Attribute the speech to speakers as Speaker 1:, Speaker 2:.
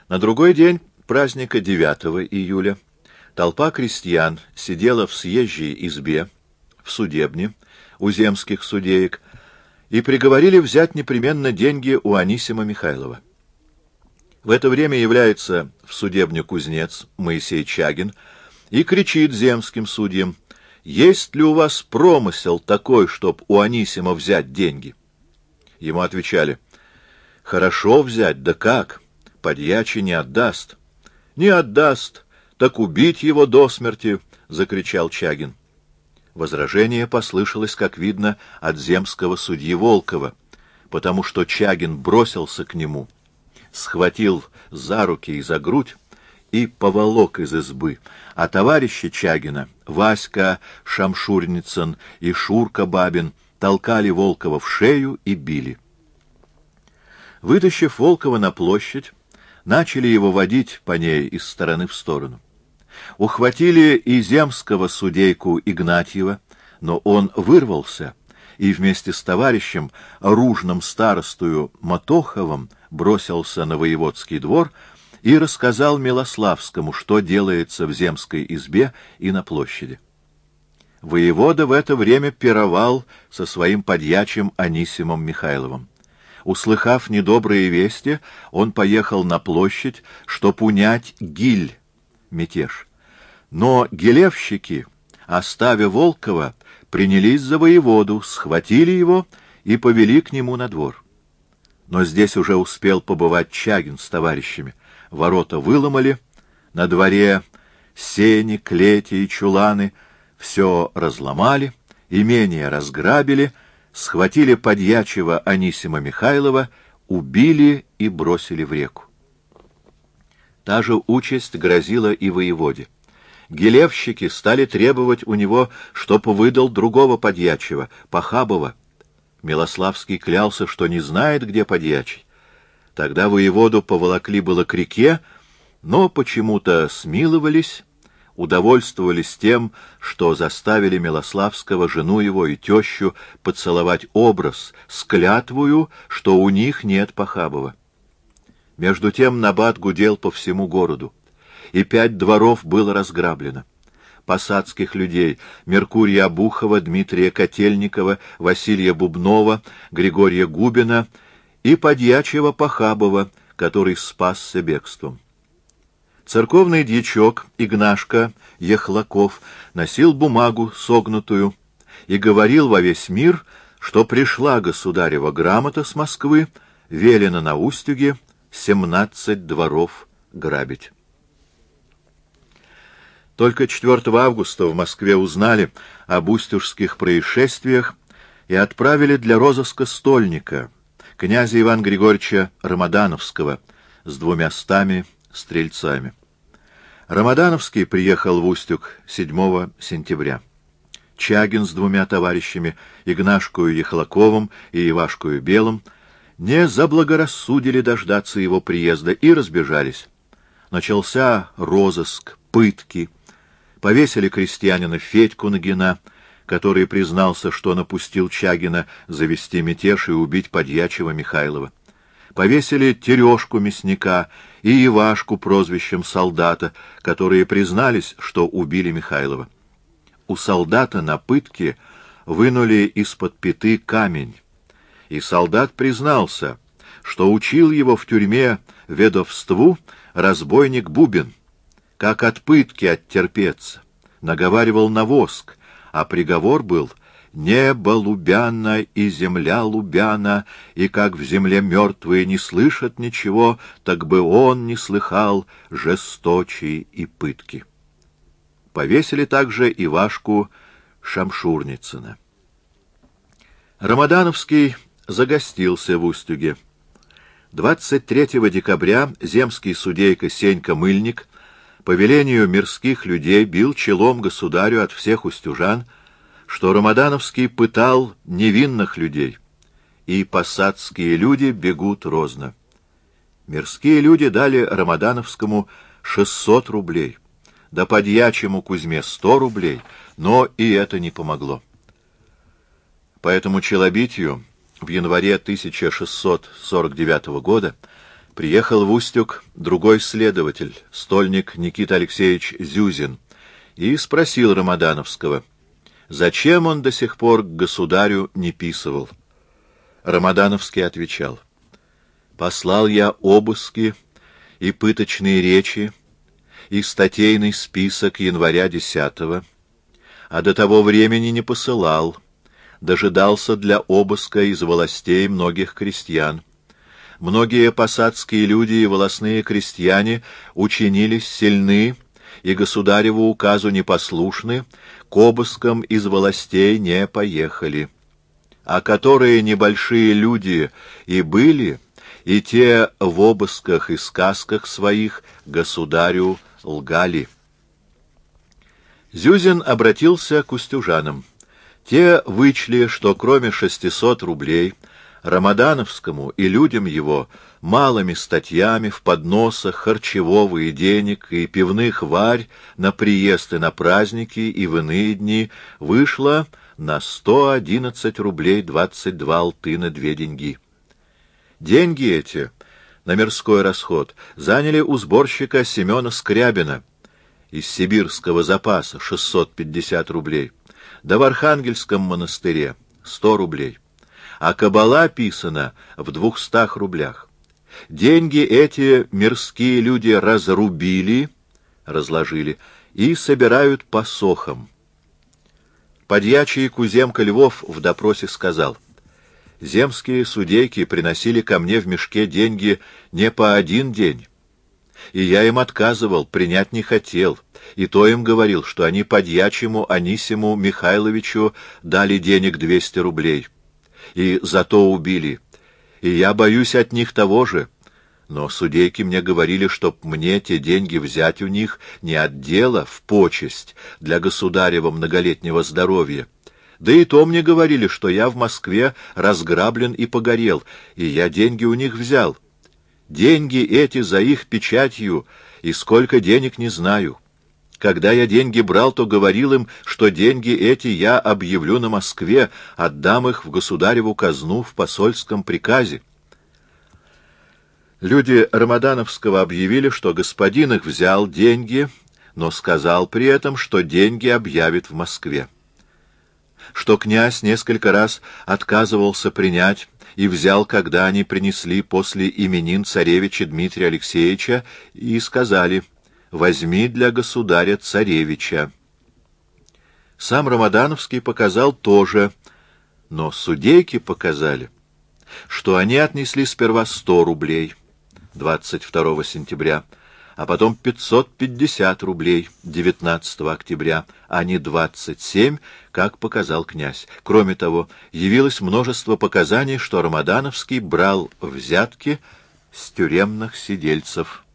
Speaker 1: На другой день праздника 9 июля толпа крестьян сидела в съезжей избе, в судебне, у земских судеек, и приговорили взять непременно деньги у Анисима Михайлова. В это время является в судебню кузнец Моисей Чагин и кричит земским судьям: «Есть ли у вас промысел такой, чтоб у Анисима взять деньги?» Ему отвечали: «Хорошо взять, да как? Подьячий не отдаст». «Не отдаст, так убить его до смерти!» — закричал Чагин. Возражение послышалось, как видно, от земского судьи Волкова, потому что Чагин бросился к нему, схватил за руки и за грудь и поволок из избы, а товарищи Чагина, Васька Шамшурницын и Шурка Бабин, толкали Волкова в шею и били. Вытащив Волкова на площадь, начали его водить по ней из стороны в сторону. Ухватили и земского судейку Игнатьева, но он вырвался и вместе с товарищем, оружным старостою Мотоховым, бросился на воеводский двор и рассказал Милославскому, что делается в земской избе и на площади. Воевода в это время пировал со своим подьячим Анисимом Михайловым. Услыхав недобрые вести, он поехал на площадь, чтоб унять гиль, мятеж. Но гилевщики, оставив Волкова, принялись за воеводу, схватили его и повели к нему на двор. Но здесь уже успел побывать Чагин с товарищами. Ворота выломали, на дворе сени, клети и чуланы все разломали, имение разграбили, схватили подьячего Анисима Михайлова, убили и бросили в реку. Та же участь грозила и воеводе. Гилевщики стали требовать у него, чтоб выдал другого подьячего, Похабова. Милославский клялся, что не знает, где подьячий. Тогда воеводу поволокли было к реке, но почему-то смиловались, удовольствовались тем, что заставили Милославского, жену его и тещу, поцеловать образ с клятвою, что у них нет Похабова. Между тем набат гудел по всему городу, и 5 дворов было разграблено. Посадских людей Меркурия Обухова, Дмитрия Котельникова, Василия Бубнова, Григория Губина и подьячего Похабова, который спасся бегством. Церковный дьячок Игнашка Ехлаков носил бумагу согнутую и говорил во весь мир, что пришла государева грамота с Москвы, велено на Устюге 17 дворов грабить. Только 4 августа в Москве узнали об устюжских происшествиях и отправили для розыска стольника, князя Ивана Григорьевича Рамадановского, с 200 стрельцами. Рамадановский приехал в Устюг 7 сентября. Чагин с 2 товарищами, Игнашкою Ехлаковым и Ивашкою Белым, не заблагорассудили дождаться его приезда и разбежались. Начался розыск, пытки. Повесили крестьянина Федьку Нагина, который признался, что напустил Чагина завести мятеж и убить подьячего Михайлова. Повесили Терешку мясника и Ивашку прозвищем Солдата, которые признались, что убили Михайлова. У Солдата на пытке вынули из-под пяты камень, и Солдат признался, что учил его в тюрьме ведовству разбойник Бубен, как от пытки оттерпеться, наговаривал на воск, а приговор был: «Небо лубяно и земля лубяна, и как в земле мертвые не слышат ничего, так бы он не слыхал жесточей и пытки». Повесили также Ивашку Шамшурницына. Рамадановский загостился в Устюге. 23 декабря земский судейка Сенька Мыльник по велению мирских людей бил челом государю от всех устюжан, что Рамадановский пытал невинных людей, и посадские люди бегут розно. Мирские люди дали Рамадановскому 600 рублей, да подьячему Кузьме 100 рублей, но и это не помогло. По этому челобитию в январе 1649 года Приехал в Устюг другой следователь, стольник Никита Алексеевич Зюзин, и спросил Рамадановского, зачем он до сих пор к государю не писывал. Рамадановский отвечал: «Послал я обыски и пыточные речи, и статейный список января 10-го, а до того времени не посылал, дожидался для обыска из властей многих крестьян. Многие посадские люди и волостные крестьяне учинились сильны и государеву указу непослушны, к обыскам из властей не поехали. А которые небольшие люди и были, и те в обысках и сказках своих государю лгали». Зюзин обратился к устюжанам. Те вычли, что кроме 600 рублей Рамадановскому и людям его малыми статьями в подносах харчевого и денег и пивных варь на приезд и на праздники и в иные дни вышло на 111 рублей 22 алтына 2 деньги. Деньги эти на мирской расход заняли у сборщика Семена Скрябина из сибирского запаса 650 рублей, да в Архангельском монастыре 100 рублей, а кабала писана в 200 рублях. Деньги эти мирские люди разрубили, разложили и собирают по сохам. Подьячий Куземка Львов в допросе сказал: «Земские судейки приносили ко мне в мешке деньги не по один день, и я им отказывал, принять не хотел, и то им говорил, что они подьячему Анисиму Михайловичу дали денег 200 рублей, и зато убили, и я боюсь от них того же. Но судейки мне говорили, чтоб мне те деньги взять у них не от дела, в почесть для государева многолетнего здоровья. Да и то мне говорили, что я в Москве разграблен и погорел, и я деньги у них взял. Деньги эти за их печатью, и сколько денег не знаю. Когда я деньги брал, то говорил им, что деньги эти я объявлю на Москве, отдам их в государеву казну в посольском приказе». Люди Рамадановского объявили, что господин их взял деньги, но сказал при этом, что деньги объявит в Москве. Что князь несколько раз отказывался принять и взял, когда они принесли после именин царевича Дмитрия Алексеевича, и сказали: «Возьми для государя царевича». Сам Рамадановский показал тоже, но судейки показали, что они отнесли сперва 100 рублей 22 сентября, а потом 550 рублей 19 октября, а не 27, как показал князь. Кроме того, явилось множество показаний, что Рамадановский брал взятки с тюремных сидельцев.